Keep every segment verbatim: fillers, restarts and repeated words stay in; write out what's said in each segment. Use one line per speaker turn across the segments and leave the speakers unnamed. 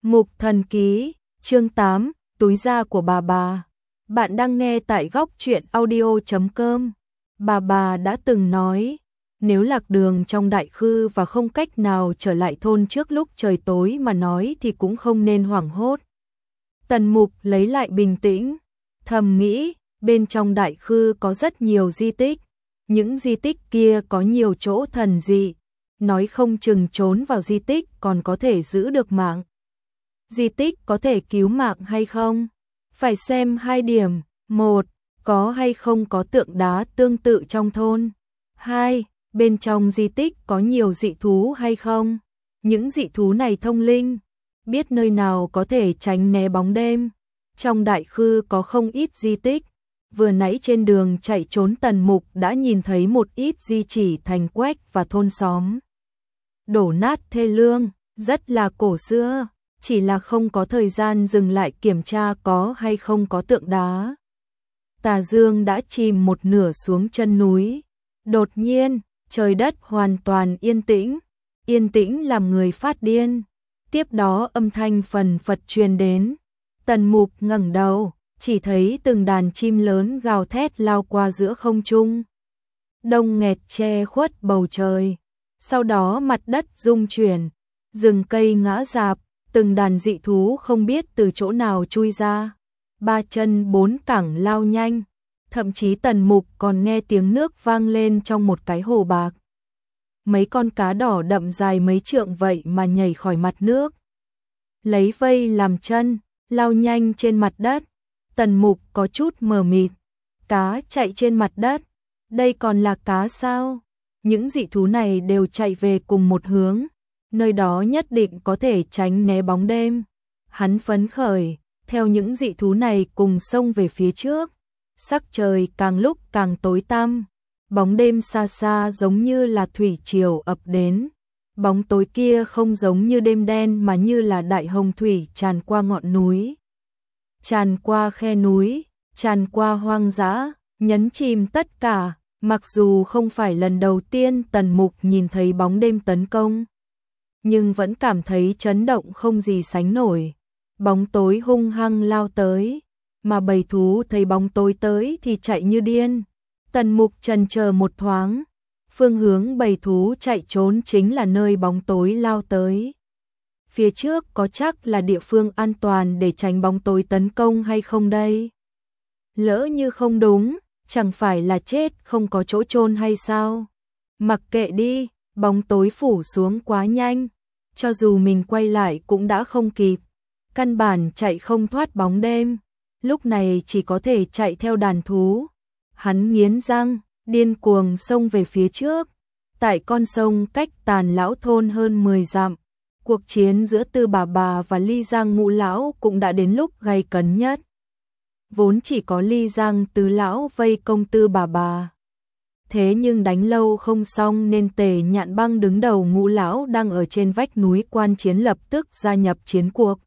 Mục Thần Ký, chương tám, túi da của bà bà. Bạn đang nghe tại góc truyện audio chấm com. Bà bà đã từng nói, nếu lạc đường trong đại khư và không cách nào trở lại thôn trước lúc trời tối mà nói thì cũng không nên hoảng hốt. Tần Mục lấy lại bình tĩnh, thầm nghĩ, bên trong đại khư có rất nhiều di tích. Những di tích kia có nhiều chỗ thần dị, nói không chừng trốn vào di tích còn có thể giữ được mạng. Di tích có thể cứu mạng hay không? Phải xem hai điểm. Một, có hay không có tượng đá tương tự trong thôn. Hai, bên trong di tích có nhiều dị thú hay không? Những dị thú này thông linh, biết nơi nào có thể tránh né bóng đêm. Trong đại khư có không ít di tích. Vừa nãy trên đường chạy trốn Tần Mục đã nhìn thấy một ít di chỉ thành quách và thôn xóm. Đổ nát thê lương, rất là cổ xưa, chỉ là không có thời gian dừng lại kiểm tra có hay không có tượng đá. Tà dương đã chìm một nửa xuống chân núi. Đột nhiên, trời đất hoàn toàn yên tĩnh, yên tĩnh làm người phát điên. Tiếp đó âm thanh phần phật truyền đến. Tần Mục ngẩng đầu, chỉ thấy từng đàn chim lớn gào thét lao qua giữa không trung. Đông nghẹt che khuất bầu trời. Sau đó mặt đất rung chuyển, rừng cây ngã rạp, từng đàn dị thú không biết từ chỗ nào chui ra. Ba chân bốn cẳng lao nhanh, thậm chí Tần Mục còn nghe tiếng nước vang lên trong một cái hồ bạc. Mấy con cá đỏ đậm dài mấy trượng vậy mà nhảy khỏi mặt nước. Lấy vây làm chân, lao nhanh trên mặt đất. Tần Mục có chút mờ mịt, cá chạy trên mặt đất, đây còn là cá sao? Những dị thú này đều chạy về cùng một hướng, nơi đó nhất định có thể tránh né bóng đêm. Hắn phấn khởi, theo những dị thú này cùng xông về phía trước. Sắc trời càng lúc càng tối tăm, bóng đêm xa xa giống như là thủy triều ập đến. Bóng tối kia không giống như đêm đen mà như là đại hồng thủy tràn qua ngọn núi, tràn qua khe núi, tràn qua hoang dã, nhấn chìm tất cả. Mặc dù không phải lần đầu tiên Tần Mục nhìn thấy bóng đêm tấn công, nhưng vẫn cảm thấy chấn động không gì sánh nổi. Bóng tối hung hăng lao tới, mà bầy thú thấy bóng tối tới thì chạy như điên. Tần Mục chần chờ một thoáng, phương hướng bầy thú chạy trốn chính là nơi bóng tối lao tới. Phía trước có chắc là địa phương an toàn để tránh bóng tối tấn công hay không đây? Lỡ như không đúng, chẳng phải là chết không có chỗ chôn hay sao? Mặc kệ đi, bóng tối phủ xuống quá nhanh, cho dù mình quay lại cũng đã không kịp. Căn bản chạy không thoát bóng đêm, lúc này chỉ có thể chạy theo đàn thú. Hắn nghiến răng, điên cuồng xông về phía trước. Tại con sông cách Tàn Lão thôn hơn mười dặm, cuộc chiến giữa Tư bà bà và Ly Giang Ngũ lão cũng đã đến lúc gay cấn nhất. Vốn chỉ có Ly Giang Tứ lão vây công Tư bà bà. Thế nhưng đánh lâu không xong nên Tề Nhạn Băng đứng đầu Ngũ lão đang ở trên vách núi quan chiến lập tức gia nhập chiến cuộc.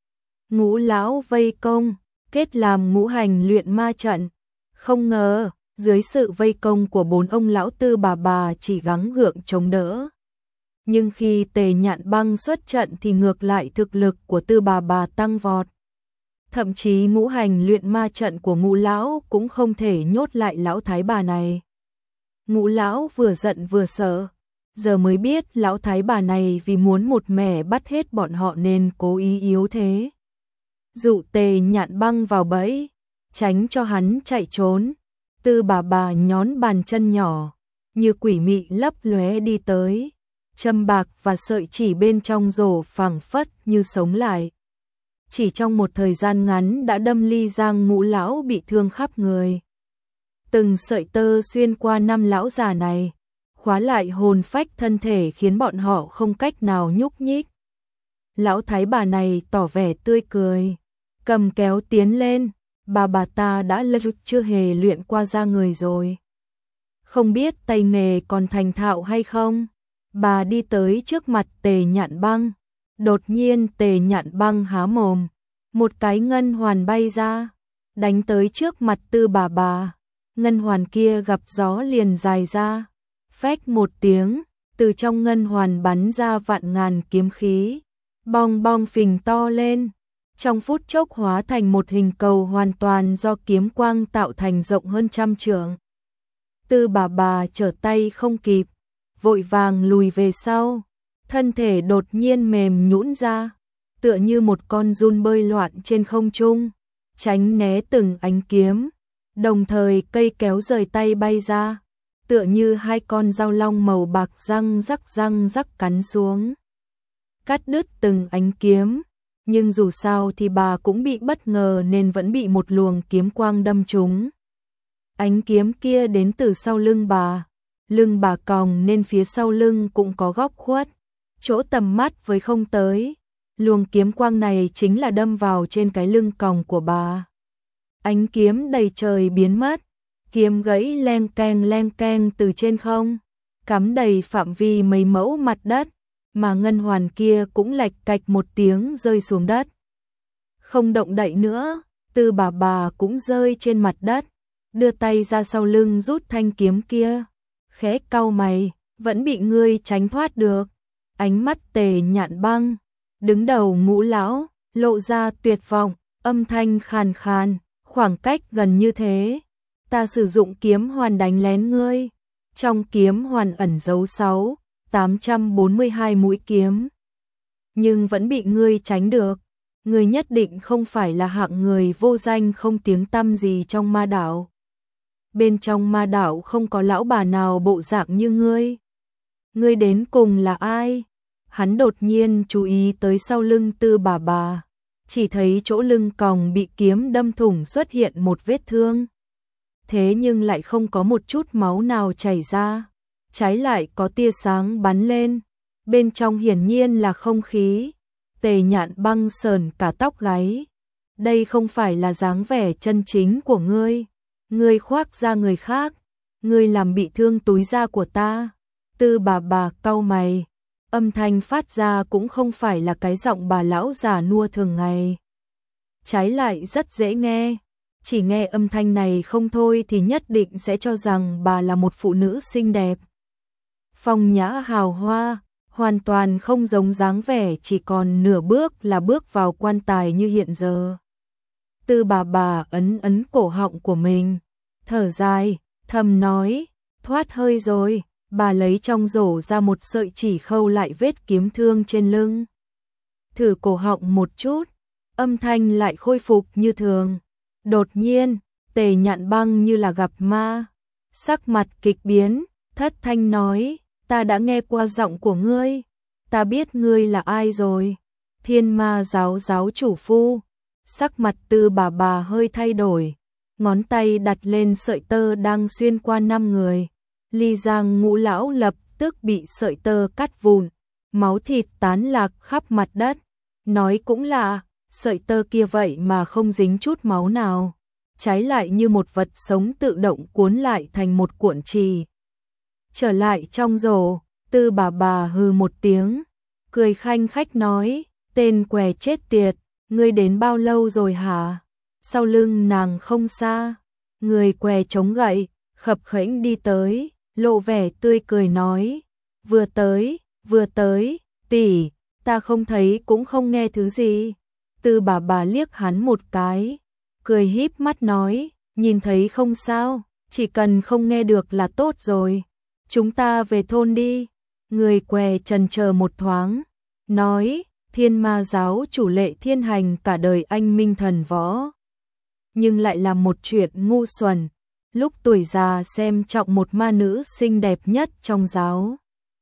Ngũ lão vây công, kết làm ngũ hành luyện ma trận. Không ngờ, dưới sự vây công của bốn ông lão Tư bà bà chỉ gắng gượng chống đỡ. Nhưng khi Tề Nhạn Băng xuất trận thì ngược lại thực lực của Tư bà bà tăng vọt. Thậm chí ngũ hành luyện ma trận của Ngũ lão cũng không thể nhốt lại lão thái bà này. Ngũ lão vừa giận vừa sợ, giờ mới biết lão thái bà này vì muốn một mẻ bắt hết bọn họ nên cố ý yếu thế. Dụ Tề Nhạn Băng vào bẫy, tránh cho hắn chạy trốn. Tư bà bà nhón bàn chân nhỏ, như quỷ mị lấp lóe đi tới. Châm bạc và sợi chỉ bên trong rổ phảng phất như sống lại. Chỉ trong một thời gian ngắn đã đâm Ly Giang Ngũ lão bị thương khắp người. Từng sợi tơ xuyên qua năm lão già này, khóa lại hồn phách thân thể khiến bọn họ không cách nào nhúc nhích. Lão thái bà này tỏ vẻ tươi cười, cầm kéo tiến lên. Bà bà ta đã lâu chưa hề luyện qua da người rồi, không biết tay nghề còn thành thạo hay không. Bà đi tới trước mặt Tề Nhạn Băng. Đột nhiên Tề Nhạn Băng há mồm, một cái ngân hoàn bay ra, đánh tới trước mặt Tư bà bà. Ngân hoàn kia gặp gió liền dài ra, phách một tiếng, từ trong ngân hoàn bắn ra vạn ngàn kiếm khí. bong bong phình to lên, trong phút chốc hóa thành một hình cầu hoàn toàn do kiếm quang tạo thành rộng hơn trăm trượng. Tư Bà Bà trở tay không kịp, vội vàng lùi về sau, thân thể đột nhiên mềm nhũn ra, tựa như một con giun bơi loạn trên không trung, tránh né từng ánh kiếm, đồng thời cây kéo rời tay bay ra, tựa như hai con dao long màu bạc răng rắc răng rắc cắn xuống, cắt đứt từng ánh kiếm, nhưng dù sao thì bà cũng bị bất ngờ nên vẫn bị một luồng kiếm quang đâm trúng. Ánh kiếm kia đến từ sau lưng bà, lưng bà còng nên phía sau lưng cũng có góc khuất, chỗ tầm mắt với không tới, luồng kiếm quang này chính là đâm vào trên cái lưng còng của bà. Ánh kiếm đầy trời biến mất, kiếm gãy leng keng leng keng từ trên không, cắm đầy phạm vi mấy mẫu mặt đất, mà ngân hoàn kia cũng lạch cạch một tiếng rơi xuống đất. Không động đậy nữa, Tư Bà Bà cũng rơi trên mặt đất, đưa tay ra sau lưng rút thanh kiếm kia, khẽ cau mày, vẫn bị ngươi tránh thoát được. Ánh mắt Tề Nhạn Băng, đứng đầu Ngũ lão, lộ ra tuyệt vọng, âm thanh khàn khàn, khoảng cách gần như thế, ta sử dụng kiếm hoàn đánh lén ngươi. Trong kiếm hoàn ẩn giấu sáu, tám trăm bốn mươi hai mũi kiếm, nhưng vẫn bị ngươi tránh được. Ngươi nhất định không phải là hạng người vô danh không tiếng tăm gì trong ma đảo. Bên trong ma đảo không có lão bà nào bộ dạng như ngươi. Ngươi đến cùng là ai? Hắn đột nhiên chú ý tới sau lưng Tư Bà Bà, chỉ thấy chỗ lưng còng bị kiếm đâm thủng xuất hiện một vết thương. Thế nhưng lại không có một chút máu nào chảy ra, trái lại có tia sáng bắn lên, bên trong hiển nhiên là không khí. Tề Nhạn Băng sờn cả tóc gáy. Đây không phải là dáng vẻ chân chính của ngươi, ngươi khoác ra người khác, ngươi làm bị thương túi da của ta. Tư Bà Bà cau mày, âm thanh phát ra cũng không phải là cái giọng bà lão già nua thường ngày, trái lại rất dễ nghe. Chỉ nghe âm thanh này không thôi thì nhất định sẽ cho rằng bà là một phụ nữ xinh đẹp, phong nhã hào hoa, hoàn toàn không giống dáng vẻ chỉ còn nửa bước là bước vào quan tài như hiện giờ. Tư Bà Bà ấn ấn cổ họng của mình, thở dài, thầm nói, thoát hơi rồi. Bà lấy trong rổ ra một sợi chỉ khâu lại vết kiếm thương trên lưng. Thử cổ họng một chút, âm thanh lại khôi phục như thường. Đột nhiên, Tề Nhạn Băng như là gặp ma, sắc mặt kịch biến, thất thanh nói, ta đã nghe qua giọng của ngươi, ta biết ngươi là ai rồi. Thiên Ma giáo giáo chủ phu. Sắc mặt Tư Bà Bà hơi thay đổi, ngón tay đặt lên sợi tơ đang xuyên qua năm người. Ly Giang Ngũ lão lập tức bị sợi tơ cắt vụn, máu thịt tán lạc khắp mặt đất. Nói cũng lạ, sợi tơ kia vậy mà không dính chút máu nào, trái lại như một vật sống tự động cuốn lại thành một cuộn trì. Trở lại trong rổ, Tư Bà Bà hừ một tiếng, cười khanh khách nói, tên què chết tiệt, ngươi đến bao lâu rồi hả? Sau lưng nàng không xa, người què chống gậy, khập khẽnh đi tới, lộ vẻ tươi cười nói, vừa tới, vừa tới, tỷ, ta không thấy cũng không nghe thứ gì. Tư Bà Bà liếc hắn một cái, cười híp mắt nói, nhìn thấy không sao, chỉ cần không nghe được là tốt rồi. Chúng ta về thôn đi. Người què chần chờ một thoáng, nói, Thiên Ma giáo chủ Lệ Thiên Hành cả đời anh minh thần võ, nhưng lại làm một chuyện ngu xuẩn, lúc tuổi già xem trọng một ma nữ xinh đẹp nhất trong giáo,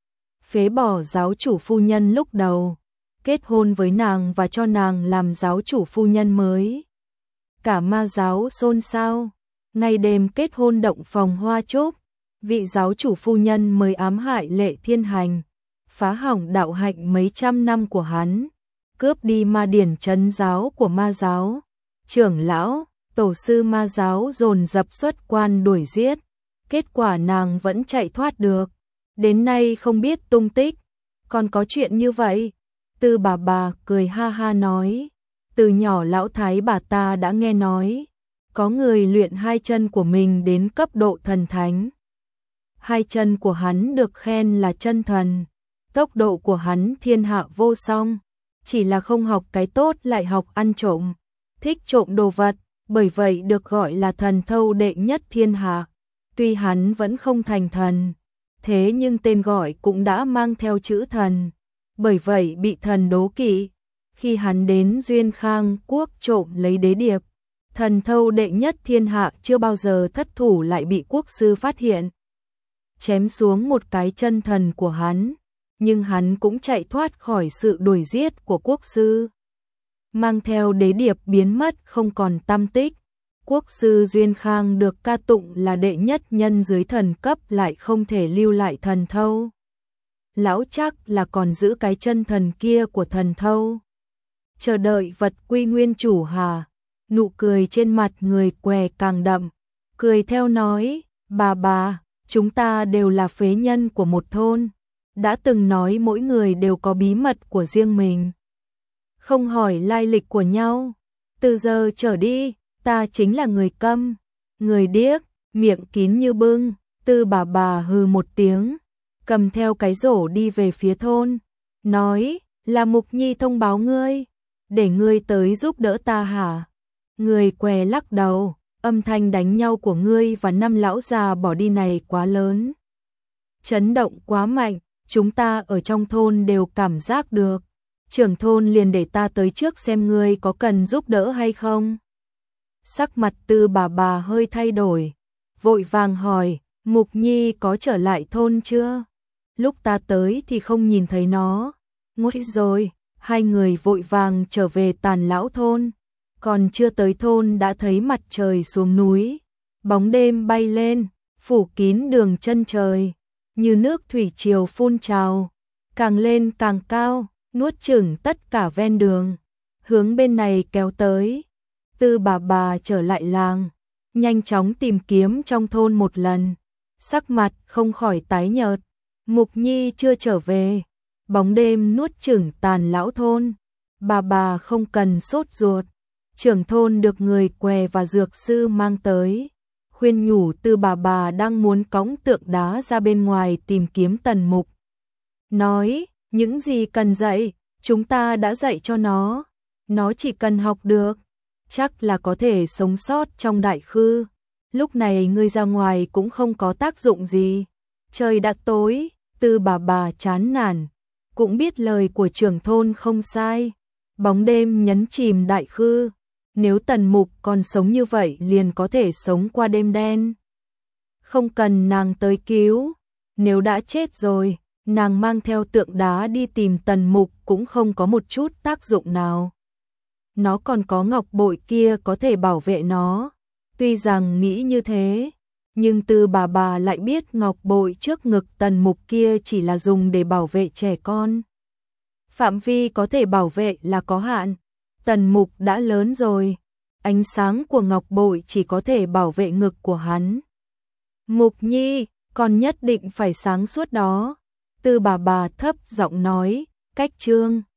phế bỏ giáo chủ phu nhân lúc đầu, kết hôn với nàng và cho nàng làm giáo chủ phu nhân mới. Cả ma giáo xôn xao, ngày đêm kết hôn động phòng hoa chúc, vị giáo chủ phu nhân mới ám hại Lệ Thiên Hành, phá hỏng đạo hạnh mấy trăm năm của hắn, cướp đi ma điển trấn giáo của ma giáo. Trưởng lão, tổ sư ma giáo dồn dập xuất quan đuổi giết, kết quả nàng vẫn chạy thoát được, đến nay không biết tung tích. Còn có chuyện như vậy? Tư Bà Bà cười ha ha nói, từ nhỏ lão thái bà ta đã nghe nói, có người luyện hai chân của mình đến cấp độ thần thánh. Hai chân của hắn được khen là chân thần, tốc độ của hắn thiên hạ vô song, chỉ là không học cái tốt lại học ăn trộm, thích trộm đồ vật, bởi vậy được gọi là thần thâu đệ nhất thiên hạ. Tuy hắn vẫn không thành thần, thế nhưng tên gọi cũng đã mang theo chữ thần, bởi vậy bị thần đố kỵ. Khi hắn đến Duyên Khang quốc trộm lấy đế điệp, thần thâu đệ nhất thiên hạ chưa bao giờ thất thủ, lại bị quốc sư phát hiện, chém xuống một cái chân thần của hắn, nhưng hắn cũng chạy thoát khỏi sự đuổi giết của quốc sư, mang theo đế điệp biến mất không còn tăm tích. Quốc sư Duyên Khang được ca tụng là đệ nhất nhân dưới thần cấp, lại không thể lưu lại thần thâu. Lão chắc là còn giữ cái chân thần kia của thần thâu, chờ đợi vật quy nguyên chủ hà. Nụ cười trên mặt người què càng đậm, cười theo nói, bà bà, chúng ta đều là phế nhân của một thôn, đã từng nói mỗi người đều có bí mật của riêng mình, không hỏi lai lịch của nhau. Từ giờ trở đi, ta chính là người câm, người điếc, miệng kín như bưng. Tư bà bà hừ một tiếng, cầm theo cái rổ đi về phía thôn, nói, là Mục Nhi thông báo ngươi, để ngươi tới giúp đỡ ta hả? Người què lắc đầu, âm thanh đánh nhau của ngươi và năm lão già bỏ đi này quá lớn, chấn động quá mạnh, chúng ta ở trong thôn đều cảm giác được. Trưởng thôn liền để ta tới trước xem ngươi có cần giúp đỡ hay không. Sắc mặt Tư bà bà hơi thay đổi, vội vàng hỏi, Mục Nhi có trở lại thôn chưa? Lúc ta tới thì không nhìn thấy nó. Ngồi rồi, hai người vội vàng trở về Tàn Lão thôn, còn chưa tới thôn đã thấy mặt trời xuống núi, bóng đêm bay lên, phủ kín đường chân trời, như nước thủy triều phun trào, càng lên càng cao, nuốt chửng tất cả ven đường, hướng bên này kéo tới. Tư bà bà trở lại làng, nhanh chóng tìm kiếm trong thôn một lần, sắc mặt không khỏi tái nhợt. Mục Nhi chưa trở về, bóng đêm nuốt chửng Tàn Lão thôn. Bà bà không cần sốt ruột, trưởng thôn được người què và dược sư mang tới, khuyên nhủ Tư bà bà đang muốn cõng tượng đá ra bên ngoài tìm kiếm Tần Mục. Nói, những gì cần dạy, chúng ta đã dạy cho nó, nó chỉ cần học được, chắc là có thể sống sót trong đại khư. Lúc này ngươi ra ngoài cũng không có tác dụng gì. Trời đã tối, Tư bà bà chán nản, cũng biết lời của trưởng thôn không sai. Bóng đêm nhấn chìm đại khư, nếu Tần Mục còn sống như vậy liền có thể sống qua đêm đen. Không cần nàng tới cứu, nếu đã chết rồi, nàng mang theo tượng đá đi tìm Tần Mục cũng không có một chút tác dụng nào. Nó còn có ngọc bội kia có thể bảo vệ nó. Tuy rằng nghĩ như thế, nhưng Tư bà bà lại biết ngọc bội trước ngực Tần Mục kia chỉ là dùng để bảo vệ trẻ con. Phạm vi có thể bảo vệ là có hạn. Tần Mục đã lớn rồi, ánh sáng của ngọc bội chỉ có thể bảo vệ ngực của hắn. Mục Nhi, con nhất định phải sáng suốt đó. Tư bà bà thấp giọng nói, cách chương